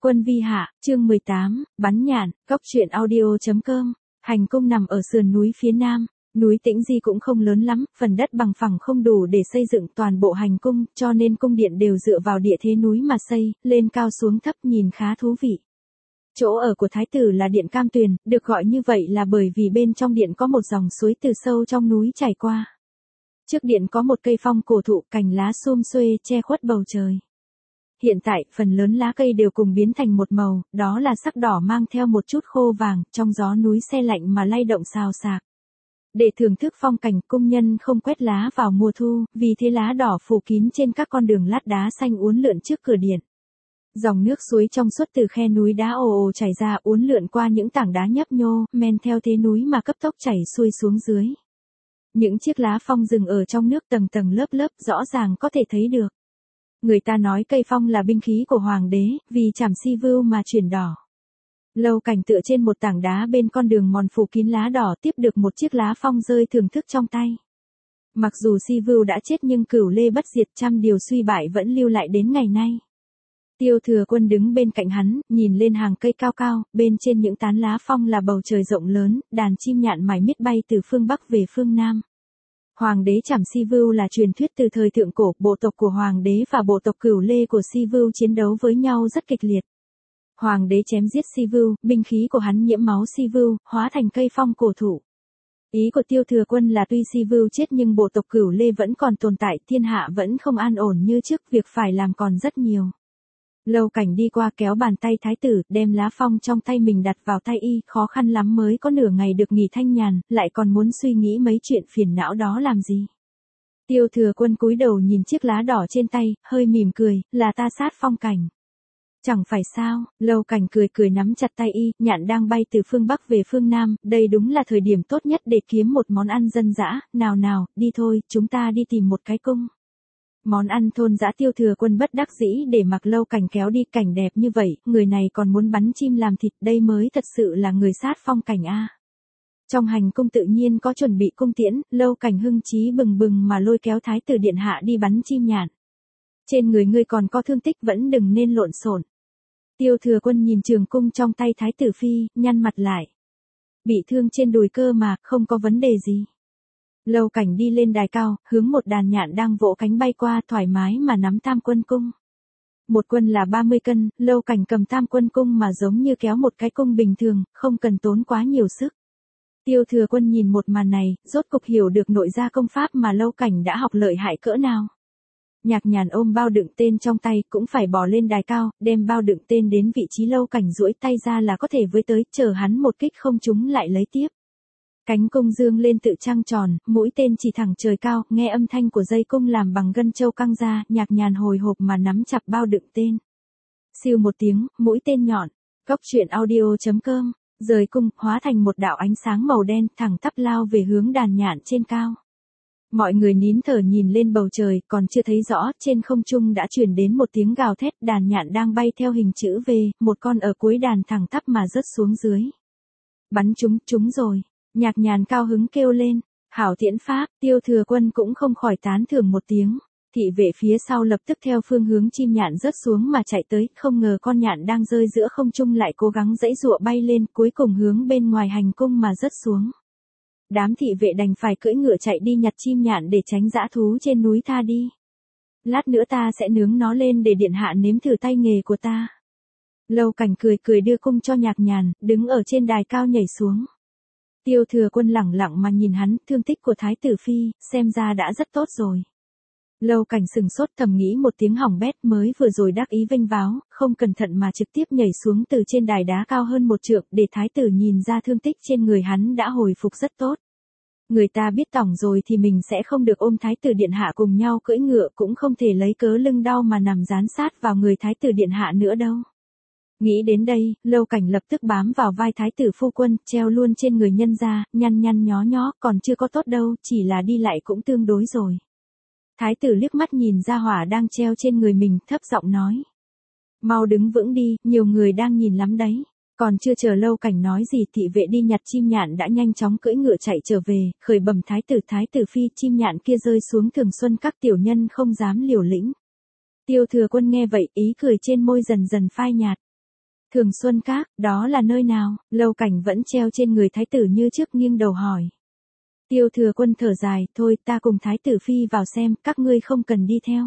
Quân vi hạ, chương 18, bắn nhạn, góc truyện audio.com. Hành cung nằm ở sườn núi phía nam, núi Tĩnh Di cũng không lớn lắm, phần đất bằng phẳng không đủ để xây dựng toàn bộ hành cung, cho nên cung điện đều dựa vào địa thế núi mà xây, lên cao xuống thấp nhìn khá thú vị. Chỗ ở của thái tử là điện Cam Tuyền, được gọi như vậy là bởi vì bên trong điện có một dòng suối từ sâu trong núi chảy qua. Trước điện có một cây phong cổ thụ, cành lá sum xuê che khuất bầu trời. Hiện tại, phần lớn lá cây đều cùng biến thành một màu, đó là sắc đỏ mang theo một chút khô vàng, trong gió núi se lạnh mà lay động xào xạc. Để thưởng thức phong cảnh, cung nhân không quét lá vào mùa thu, vì thế lá đỏ phủ kín trên các con đường lát đá xanh uốn lượn trước cửa điện. Dòng nước suối trong suốt từ khe núi đá ồ ồ chảy ra, uốn lượn qua những tảng đá nhấp nhô, men theo thế núi mà cấp tốc chảy xuôi xuống dưới. Những chiếc lá phong rừng ở trong nước tầng tầng lớp lớp, rõ ràng có thể thấy được. Người ta nói cây phong là binh khí của hoàng đế, vì chảm si vưu mà chuyển đỏ. Lâu Cảnh tựa trên một tảng đá bên con đường mòn phủ kín lá đỏ, tiếp được một chiếc lá phong rơi thưởng thức trong tay. Mặc dù si vưu đã chết nhưng Cửu Lê bất diệt, trăm điều suy bại vẫn lưu lại đến ngày nay. Tiêu Thừa Quân đứng bên cạnh hắn, nhìn lên hàng cây cao cao, bên trên những tán lá phong là bầu trời rộng lớn, đàn chim nhạn mải miết bay từ phương Bắc về phương Nam. Hoàng đế chảm si vưu là truyền thuyết từ thời thượng cổ, bộ tộc của hoàng đế và bộ tộc Cửu Lê của si vưu chiến đấu với nhau rất kịch liệt. Hoàng đế chém giết si vưu, binh khí của hắn nhiễm máu si vưu, hóa thành cây phong cổ thụ. Ý của Tiêu Thừa Quân là tuy si vưu chết nhưng bộ tộc Cửu Lê vẫn còn tồn tại, thiên hạ vẫn không an ổn như trước, việc phải làm còn rất nhiều. Lâu Cảnh đi qua kéo bàn tay thái tử, đem lá phong trong tay mình đặt vào tay y, khó khăn lắm mới có nửa ngày được nghỉ thanh nhàn, lại còn muốn suy nghĩ mấy chuyện phiền não đó làm gì. Tiêu Thừa Quân cúi đầu nhìn chiếc lá đỏ trên tay, hơi mỉm cười, là ta sát phong cảnh. Chẳng phải sao, Lâu Cảnh cười cười nắm chặt tay y, nhạn đang bay từ phương Bắc về phương Nam, đây đúng là thời điểm tốt nhất để kiếm một món ăn dân dã, nào nào, đi thôi, chúng ta đi tìm một cái cung. Món ăn thôn dã. Tiêu Thừa Quân bất đắc dĩ để mặc Lâu Cảnh kéo đi, cảnh đẹp như vậy, người này còn muốn bắn chim làm thịt, đây mới thật sự là người sát phong cảnh a. Trong hành cung tự nhiên có chuẩn bị cung tiễn, Lâu Cảnh hưng chí bừng bừng mà lôi kéo thái tử điện hạ đi bắn chim nhạn. Trên người ngươi còn có thương tích, vẫn đừng nên lộn xộn. Tiêu Thừa Quân nhìn trường cung trong tay thái tử phi, nhăn mặt lại. Bị thương trên đùi cơ mà, không có vấn đề gì. Lâu Cảnh đi lên đài cao, hướng một đàn nhạn đang vỗ cánh bay qua, thoải mái mà nắm tam quân cung. Một quân là 30 cân, Lâu Cảnh cầm tam quân cung mà giống như kéo một cái cung bình thường, không cần tốn quá nhiều sức. Tiêu Thừa Quân nhìn một màn này, rốt cục hiểu được nội gia công pháp mà Lâu Cảnh đã học lợi hại cỡ nào. Nhạc Nhàn ôm bao đựng tên trong tay, cũng phải bò lên đài cao, đem bao đựng tên đến vị trí Lâu Cảnh duỗi tay ra là có thể với tới, chờ hắn một kích không trúng lại lấy tiếp. Cánh cung dương lên tự trăng tròn, mũi tên chỉ thẳng trời cao, nghe âm thanh của dây cung làm bằng gân châu căng ra, Nhạc Nhàn hồi hộp mà nắm chặt bao đựng tên. Siêu một tiếng, mũi tên nhọn, góc truyện audio.com, rời cung, hóa thành một đạo ánh sáng màu đen, thẳng tắp lao về hướng đàn nhạn trên cao. Mọi người nín thở nhìn lên bầu trời, còn chưa thấy rõ, trên không trung đã truyền đến một tiếng gào thét, đàn nhạn đang bay theo hình chữ V, một con ở cuối đàn thẳng tắp mà rớt xuống dưới. Bắn chúng rồi. Nhạc Nhàn cao hứng kêu lên, hảo tiễn pháp. Tiêu Thừa Quân cũng không khỏi tán thưởng một tiếng. Thị vệ phía sau lập tức theo phương hướng chim nhạn rớt xuống mà chạy tới, không ngờ con nhạn đang rơi giữa không trung lại cố gắng giãy giụa bay lên, cuối cùng hướng bên ngoài hành cung mà rớt xuống. Đám thị vệ đành phải cưỡi ngựa chạy đi nhặt chim nhạn để tránh dã thú trên núi tha đi. Lát nữa ta sẽ nướng nó lên để điện hạ nếm thử tay nghề của ta. Lâu Cảnh cười cười đưa cung cho Nhạc Nhàn, đứng ở trên đài cao nhảy xuống. Tiêu Thừa Quân lẳng lặng mà nhìn hắn, thương tích của thái tử phi, xem ra đã rất tốt rồi. Lâu Cảnh sừng sốt thầm nghĩ một tiếng hỏng bét, mới vừa rồi đắc ý vênh váo, không cẩn thận mà trực tiếp nhảy xuống từ trên đài đá cao hơn một trượng, để thái tử nhìn ra thương tích trên người hắn đã hồi phục rất tốt. Người ta biết tỏng rồi thì mình sẽ không được ôm thái tử điện hạ cùng nhau cưỡi ngựa, cũng không thể lấy cớ lưng đau mà nằm dán sát vào người thái tử điện hạ nữa đâu. Nghĩ đến đây, Lâu Cảnh lập tức bám vào vai thái tử phu quân, treo luôn trên người nhân ra, nhăn nhăn nhó nhó, còn chưa có tốt đâu, chỉ là đi lại cũng tương đối rồi. Thái tử liếc mắt nhìn ra hỏa đang treo trên người mình, thấp giọng nói. Mau đứng vững đi, nhiều người đang nhìn lắm đấy. Còn chưa chờ Lâu Cảnh nói gì, thị vệ đi nhặt chim nhạn đã nhanh chóng cưỡi ngựa chạy trở về, khởi bẩm thái tử phi, chim nhạn kia rơi xuống Thường Xuân các tiểu nhân không dám liều lĩnh. Tiêu Thừa Quân nghe vậy, ý cười trên môi dần dần phai nhạt. Thường Xuân Các, đó là nơi nào? Lâu Cảnh vẫn treo trên người thái tử như trước nghiêng đầu hỏi. Tiêu Thừa Quân thở dài, thôi ta cùng thái tử phi vào xem, các ngươi không cần đi theo.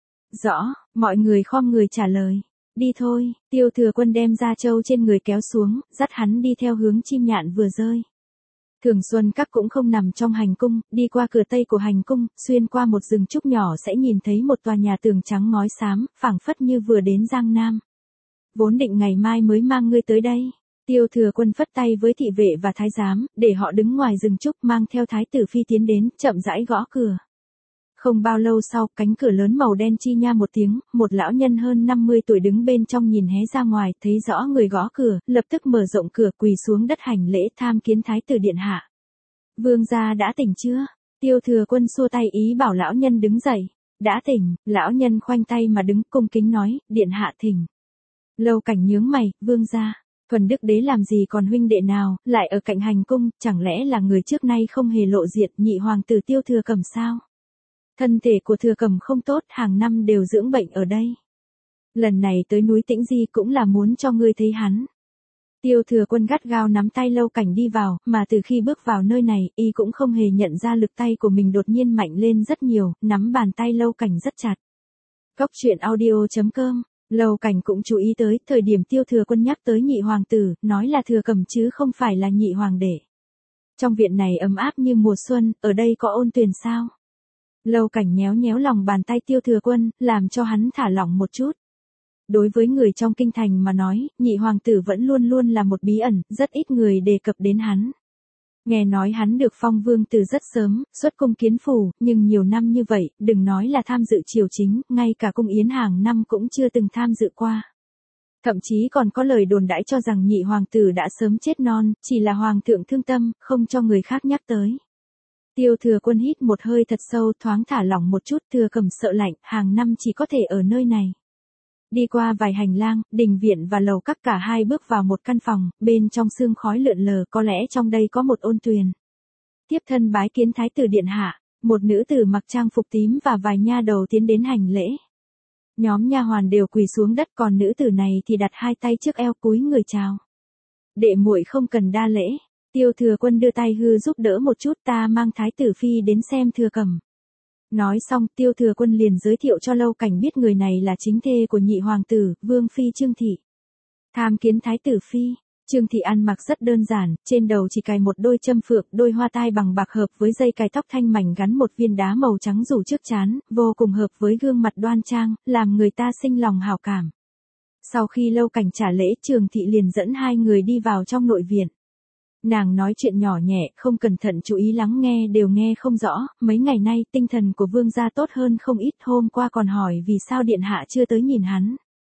Rõ, mọi người khom người trả lời. Đi thôi, Tiêu Thừa Quân đem da trâu trên người kéo xuống, dắt hắn đi theo hướng chim nhạn vừa rơi. Thường Xuân Các cũng không nằm trong hành cung, đi qua cửa tây của hành cung, xuyên qua một rừng trúc nhỏ sẽ nhìn thấy một tòa nhà tường trắng ngói xám, phảng phất như vừa đến Giang Nam. Vốn định ngày mai mới mang ngươi tới đây. Tiêu Thừa Quân phất tay với thị vệ và thái giám, để họ đứng ngoài rừng trúc mang theo thái tử phi tiến đến, chậm rãi gõ cửa. Không bao lâu sau, cánh cửa lớn màu đen chi nha một tiếng, một lão nhân hơn 50 tuổi đứng bên trong nhìn hé ra ngoài, thấy rõ người gõ cửa, lập tức mở rộng cửa quỳ xuống đất hành lễ tham kiến thái tử điện hạ. Vương gia đã tỉnh chưa? Tiêu Thừa Quân xua tay ý bảo lão nhân đứng dậy. Đã tỉnh, lão nhân khoanh tay mà đứng cung kính nói, điện hạ thỉnh. Lâu Cảnh nhướng mày, vương gia. Thuần Đức Đế làm gì còn huynh đệ nào, lại ở cạnh hành cung, chẳng lẽ là người trước nay không hề lộ diện, nhị hoàng tử Tiêu Thừa Cẩm sao? Thân thể của Thừa Cẩm không tốt, hàng năm đều dưỡng bệnh ở đây. Lần này tới núi Tĩnh Di cũng là muốn cho ngươi thấy hắn. Tiêu Thừa Quân gắt gao nắm tay Lâu Cảnh đi vào, mà từ khi bước vào nơi này, y cũng không hề nhận ra lực tay của mình đột nhiên mạnh lên rất nhiều, nắm bàn tay Lâu Cảnh rất chặt. Cốc truyện audio.com. Lâu Cảnh cũng chú ý tới, thời điểm Tiêu Thừa Quân nhắc tới nhị hoàng tử, nói là Thừa Cẩm chứ không phải là nhị hoàng đệ. Trong viện này ấm áp như mùa xuân, ở đây có ôn tuyền sao? Lâu Cảnh nhéo nhéo lòng bàn tay Tiêu Thừa Quân, làm cho hắn thả lỏng một chút. Đối với người trong kinh thành mà nói, nhị hoàng tử vẫn luôn luôn là một bí ẩn, rất ít người đề cập đến hắn. Nghe nói hắn được phong vương từ rất sớm, xuất cung kiến phủ, nhưng nhiều năm như vậy, đừng nói là tham dự triều chính, ngay cả cung yến hàng năm cũng chưa từng tham dự qua. Thậm chí còn có lời đồn đãi cho rằng nhị hoàng tử đã sớm chết non, chỉ là hoàng thượng thương tâm, không cho người khác nhắc tới. Tiêu Thừa Quân hít một hơi thật sâu, thoáng thả lỏng một chút, Thừa Cẩm sợ lạnh, hàng năm chỉ có thể ở nơi này. Đi qua vài hành lang, đình viện và lầu các, cả hai bước vào một căn phòng, bên trong sương khói lượn lờ, có lẽ trong đây có một ôn tuyền. Tiếp thân bái kiến thái tử điện hạ, một nữ tử mặc trang phục tím và vài nha đầu tiến đến hành lễ. Nhóm nha hoàn đều quỳ xuống đất, còn nữ tử này thì đặt hai tay trước eo cúi người chào. Đệ muội không cần đa lễ. Tiêu Thừa Quân đưa tay hư giúp đỡ một chút, ta mang thái tử phi đến xem Thừa Cẩm. Nói xong, Tiêu Thừa Quân liền giới thiệu cho Lâu Cảnh biết người này là chính thê của nhị hoàng tử, vương phi Trương Thị. Tham kiến thái tử phi. Trương Thị ăn mặc rất đơn giản, trên đầu chỉ cài một đôi châm phượng, đôi hoa tai bằng bạc hợp với dây cài tóc thanh mảnh gắn một viên đá màu trắng rủ trước trán, vô cùng hợp với gương mặt đoan trang, làm người ta sinh lòng hảo cảm. Sau khi Lâu Cảnh trả lễ, Trương Thị liền dẫn hai người đi vào trong nội viện. Nàng nói chuyện nhỏ nhẹ, không cẩn thận chú ý lắng nghe đều nghe không rõ, mấy ngày nay tinh thần của vương gia tốt hơn không ít, hôm qua còn hỏi vì sao điện hạ chưa tới nhìn hắn.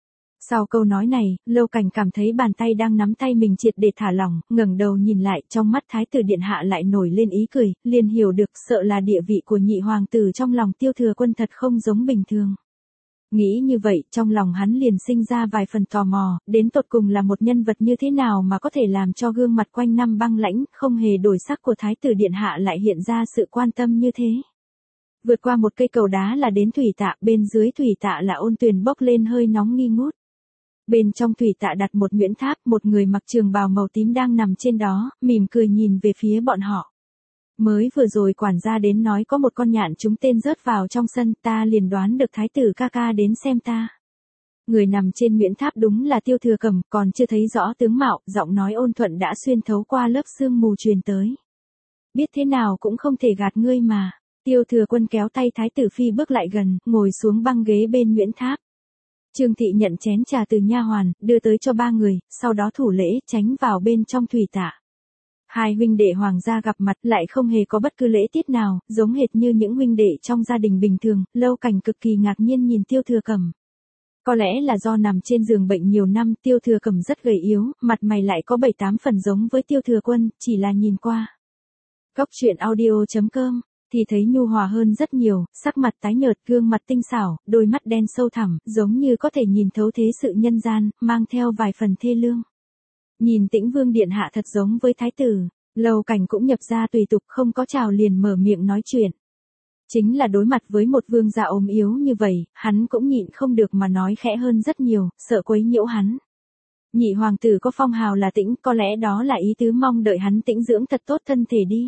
Sau câu nói này, Lâu Cảnh cảm thấy bàn tay đang nắm tay mình triệt để thả lỏng, ngẩng đầu nhìn lại, trong mắt thái tử điện hạ lại nổi lên ý cười, liền hiểu được, sợ là địa vị của nhị hoàng tử trong lòng Tiêu Thừa Quân thật không giống bình thường. Nghĩ như vậy, trong lòng hắn liền sinh ra vài phần tò mò, đến tột cùng là một nhân vật như thế nào mà có thể làm cho gương mặt quanh năm băng lãnh, không hề đổi sắc của thái tử điện hạ lại hiện ra sự quan tâm như thế. Vượt qua một cây cầu đá là đến thủy tạ, bên dưới thủy tạ là ôn tuyền bốc lên hơi nóng nghi ngút. Bên trong thủy tạ đặt một nguyễn tháp, một người mặc trường bào màu tím đang nằm trên đó, mỉm cười nhìn về phía bọn họ. Mới vừa rồi quản gia đến nói có một con nhạn trúng tên rớt vào trong sân, ta liền đoán được thái tử ca ca đến xem ta. Người nằm trên nguyễn tháp đúng là Tiêu Thừa Cẩm, còn chưa thấy rõ tướng mạo, giọng nói ôn thuận đã xuyên thấu qua lớp sương mù truyền tới. Biết thế nào cũng không thể gạt ngươi mà. Tiêu Thừa Quân kéo tay thái tử phi bước lại gần, ngồi xuống băng ghế bên nguyễn tháp. Trương Thị nhận chén trà từ nha hoàn, đưa tới cho ba người, sau đó thủ lễ, tránh vào bên trong thủy tạ. Hai huynh đệ hoàng gia gặp mặt lại không hề có bất cứ lễ tiết nào, giống hệt như những huynh đệ trong gia đình bình thường. Lâu Cảnh cực kỳ ngạc nhiên nhìn Tiêu Thừa Cẩm. Có lẽ là do nằm trên giường bệnh nhiều năm, Tiêu Thừa Cẩm rất gầy yếu, mặt mày lại có 7-8 phần giống với Tiêu Thừa Quân, chỉ là nhìn qua. Cốc truyện audio.com thì thấy nhu hòa hơn rất nhiều, sắc mặt tái nhợt, gương mặt tinh xảo, đôi mắt đen sâu thẳm, giống như có thể nhìn thấu thế sự nhân gian, mang theo vài phần thê lương. Nhìn Tĩnh Vương điện hạ thật giống với thái tử. Lâu Cảnh cũng nhập ra tùy tục, không có chào liền mở miệng nói chuyện. Chính là đối mặt với một vương gia ốm yếu như vậy, hắn cũng nhịn không được mà nói khẽ hơn rất nhiều, sợ quấy nhiễu hắn. Nhị hoàng tử có phong hào là Tĩnh, có lẽ đó là ý tứ mong đợi hắn tĩnh dưỡng thật tốt thân thể đi.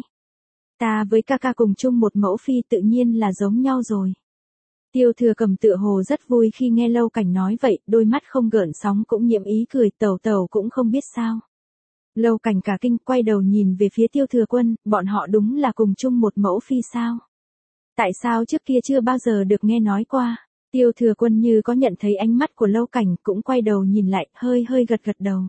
Ta với ca ca cùng chung một mẫu phi tự nhiên là giống nhau rồi. Tiêu Thừa Cầm tựa hồ rất vui khi nghe Lâu Cảnh nói vậy, đôi mắt không gợn sóng cũng nhiễm ý cười, Tẩu tẩu cũng không biết sao. Lâu Cảnh cả kinh quay đầu nhìn về phía Tiêu Thừa Quân, bọn họ đúng là cùng chung một mẫu phi sao? Tại sao trước kia chưa bao giờ được nghe nói qua? Tiêu Thừa Quân như có nhận thấy ánh mắt của Lâu Cảnh cũng quay đầu nhìn lại, hơi hơi gật gật đầu.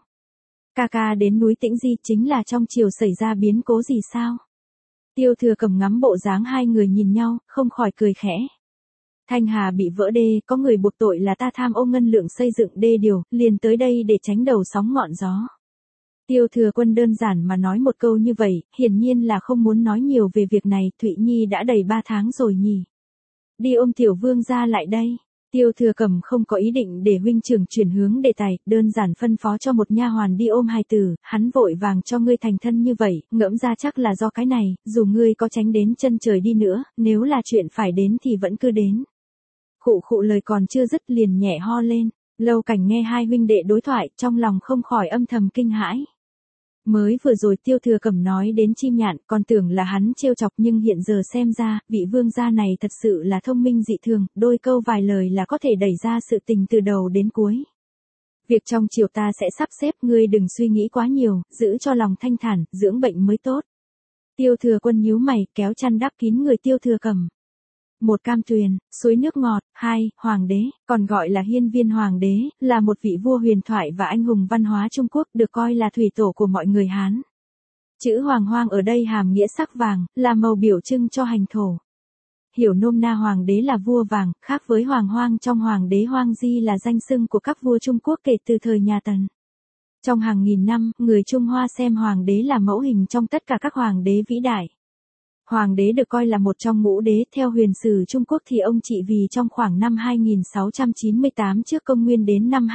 Ca ca đến núi Tĩnh Di chính là trong triều xảy ra biến cố gì sao? Tiêu Thừa Cầm ngắm bộ dáng hai người nhìn nhau, không khỏi cười khẽ. Thanh Hà bị vỡ đê, có người buộc tội là ta tham ô ngân lượng xây dựng đê điều, liền tới đây để tránh đầu sóng ngọn gió. Tiêu Thừa Quân đơn giản mà nói một câu như vậy, hiển nhiên là không muốn nói nhiều về việc này, Thụy Nhi đã đầy 3 tháng rồi nhỉ. Đi ôm tiểu vương ra lại đây. Tiêu Thừa Cầm không có ý định để huynh trưởng chuyển hướng đề tài, đơn giản phân phó cho một nha hoàn đi ôm hài tử, hắn vội vàng cho ngươi thành thân như vậy, ngẫm ra chắc là do cái này, dù ngươi có tránh đến chân trời đi nữa, nếu là chuyện phải đến thì vẫn cứ đến. Khụ khụ lời còn chưa dứt liền nhẹ ho lên, Lâu Cảnh nghe hai huynh đệ đối thoại, trong lòng không khỏi âm thầm kinh hãi. Mới vừa rồi Tiêu Thừa Cầm nói đến chim nhạn, còn tưởng là hắn trêu chọc nhưng hiện giờ xem ra, vị vương gia này thật sự là thông minh dị thường, đôi câu vài lời là có thể đẩy ra sự tình từ đầu đến cuối. Việc trong triều ta sẽ sắp xếp, ngươi đừng suy nghĩ quá nhiều, giữ cho lòng thanh thản, dưỡng bệnh mới tốt. Tiêu Thừa Quân nhíu mày, kéo chăn đắp kín người Tiêu Thừa Cầm. 1. Cam tuyền, suối nước ngọt. 2. Hoàng đế, còn gọi là Hiên Viên Hoàng đế, là một vị vua huyền thoại và anh hùng văn hóa Trung Quốc, được coi là thủy tổ của mọi người Hán. Chữ Hoàng Hoang ở đây hàm nghĩa sắc vàng, là màu biểu trưng cho hành thổ. Hiểu nôm na Hoàng đế là vua vàng, khác với Hoàng Hoang trong Hoàng đế Hoang Di là danh xưng của các vua Trung Quốc kể từ thời nhà Tần. Trong hàng nghìn năm, người Trung Hoa xem Hoàng đế là mẫu hình trong tất cả các Hoàng đế vĩ đại. Hoàng đế được coi là một trong ngũ đế, theo huyền sử Trung Quốc thì ông trị vì trong khoảng năm 2698 trước công nguyên đến năm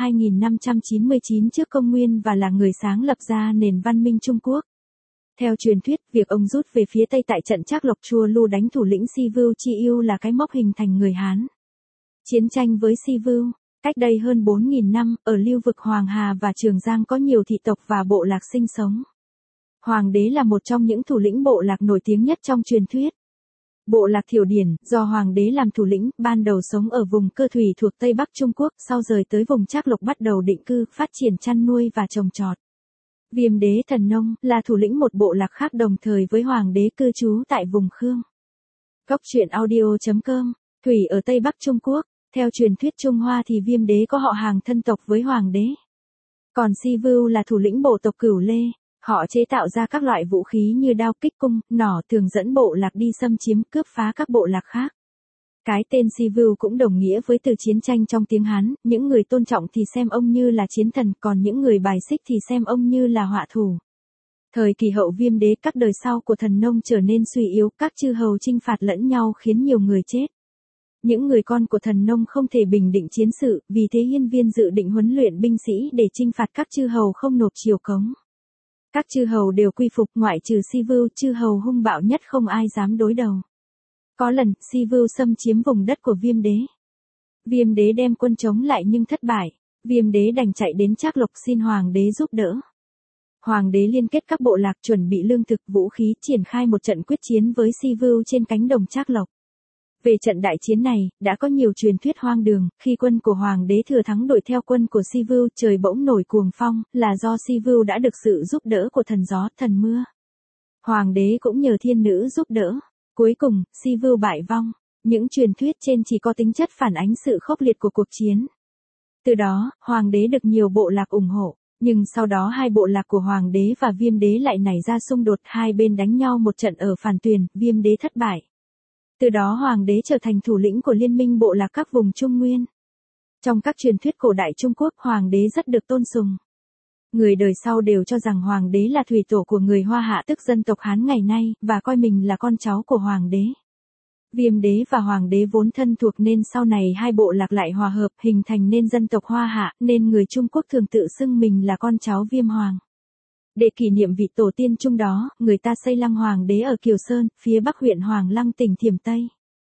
2599 trước công nguyên và là người sáng lập ra nền văn minh Trung Quốc. Theo truyền thuyết, việc ông rút về phía Tây tại trận Trác Lộc Chua Lu đánh thủ lĩnh Si Vưu Chi Yêu là cái mốc hình thành người Hán. Chiến tranh với Si Vưu, cách đây hơn 4.000 năm, ở lưu vực Hoàng Hà và Trường Giang có nhiều thị tộc và bộ lạc sinh sống. Hoàng đế là một trong những thủ lĩnh bộ lạc nổi tiếng nhất trong truyền thuyết. Bộ lạc Thiểu Điển, do Hoàng đế làm thủ lĩnh, ban đầu sống ở vùng Cơ Thủy thuộc Tây Bắc Trung Quốc, sau rời tới vùng Trác Lộc bắt đầu định cư, phát triển chăn nuôi và trồng trọt. Viêm đế Thần Nông, là thủ lĩnh một bộ lạc khác đồng thời với Hoàng đế cư trú tại vùng Khương. Góc truyện audio.com, Thủy ở Tây Bắc Trung Quốc, theo truyền thuyết Trung Hoa thì Viêm đế có họ hàng thân tộc với Hoàng đế. Còn Si Vưu là thủ lĩnh bộ tộc Cửu Lê. Họ chế tạo ra các loại vũ khí như đao kích cung, nỏ thường dẫn bộ lạc đi xâm chiếm cướp phá các bộ lạc khác. Cái tên Si Vưu cũng đồng nghĩa với từ chiến tranh trong tiếng Hán, những người tôn trọng thì xem ông như là chiến thần, còn những người bài xích thì xem ông như là họa thủ. Thời kỳ hậu Viêm đế, các đời sau của Thần Nông trở nên suy yếu, các chư hầu chinh phạt lẫn nhau khiến nhiều người chết. Những người con của Thần Nông không thể bình định chiến sự, vì thế Hiên Viên dự định huấn luyện binh sĩ để chinh phạt các chư hầu không nộp triều cống. Các chư hầu đều quy phục, ngoại trừ Si Vưu, chư hầu hung bạo nhất không ai dám đối đầu. Có lần, Si Vưu xâm chiếm vùng đất của Viêm đế. Viêm đế đem quân chống lại nhưng thất bại. Viêm đế đành chạy đến Trác Lộc xin Hoàng đế giúp đỡ. Hoàng đế liên kết các bộ lạc chuẩn bị lương thực, vũ khí, triển khai một trận quyết chiến với Si Vưu trên cánh đồng Trác Lộc. Về trận đại chiến này, đã có nhiều truyền thuyết hoang đường, khi quân của Hoàng đế thừa thắng đuổi theo quân của Si Vưu, trời bỗng nổi cuồng phong, là do Si Vưu đã được sự giúp đỡ của thần gió, thần mưa. Hoàng đế cũng nhờ thiên nữ giúp đỡ. Cuối cùng, Si Vưu bại vong. Những truyền thuyết trên chỉ có tính chất phản ánh sự khốc liệt của cuộc chiến. Từ đó, Hoàng đế được nhiều bộ lạc ủng hộ. Nhưng sau đó hai bộ lạc của Hoàng đế và Viêm đế lại nảy ra xung đột, hai bên đánh nhau một trận ở Phàn Tuyền, Viêm đế thất bại. Từ đó Hoàng đế trở thành thủ lĩnh của liên minh bộ lạc các vùng Trung Nguyên. Trong các truyền thuyết cổ đại Trung Quốc, Hoàng đế rất được tôn sùng. Người đời sau đều cho rằng Hoàng đế là thủy tổ của người Hoa Hạ tức dân tộc Hán ngày nay, và coi mình là con cháu của Hoàng đế. Viêm đế và Hoàng đế vốn thân thuộc nên sau này hai bộ lạc lại hòa hợp hình thành nên dân tộc Hoa Hạ, nên người Trung Quốc thường tự xưng mình là con cháu Viêm Hoàng. Để kỷ niệm vị tổ tiên chung đó, người ta xây lăng Hoàng đế ở Kiều Sơn, phía bắc huyện Hoàng Lăng tỉnh Thiểm Tây.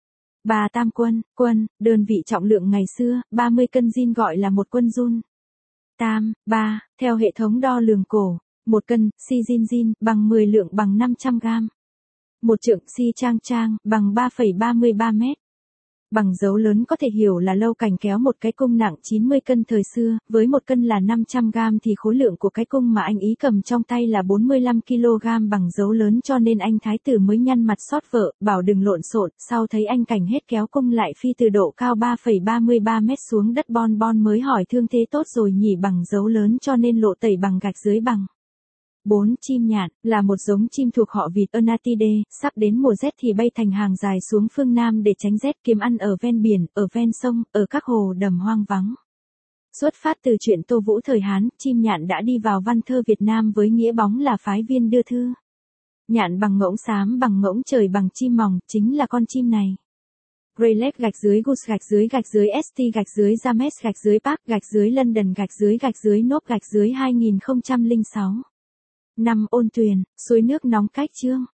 Bà Tam Quân, đơn vị trọng lượng ngày xưa, 30 cân zin gọi là một quân giun. Tam, 3, theo hệ thống đo lường cổ, 1 cân, si jin jin, bằng 10 lượng bằng 500 gram. 1 trượng si trang trang, bằng 3,33 mét. Bằng dấu lớn có thể hiểu là lâu cảnh kéo một cái cung nặng 90 cân thời xưa, với 1 cân là 500 gram thì khối lượng của cái cung mà anh ý cầm trong tay là 45 kg bằng dấu lớn, cho nên anh thái tử mới nhăn mặt xót vợ, bảo đừng lộn xộn. Sau thấy anh cảnh hết kéo cung lại phi từ độ cao 3,33 mét xuống đất, Bon Bon mới hỏi thương thế tốt rồi nhỉ, bằng dấu lớn cho nên lộ tẩy bằng gạch dưới bằng. 4. Chim nhạn, là một giống chim thuộc họ vịt Onatidae, sắp đến mùa rét thì bay thành hàng dài xuống phương Nam để tránh rét, kiếm ăn ở ven biển, ở ven sông, ở các hồ đầm hoang vắng. Xuất phát từ chuyện Tô Vũ thời Hán, chim nhạn đã đi vào văn thơ Việt Nam với nghĩa bóng là phái viên đưa thư. Nhạn bằng ngỗng xám bằng ngỗng trời bằng chim mòng, chính là con chim này. Greylag gạch dưới Goose gạch dưới ST gạch dưới James gạch dưới Park gạch dưới London gạch dưới Nop gạch dưới 2006. 5. Ôn Tuyền, suối nước nóng cách chương.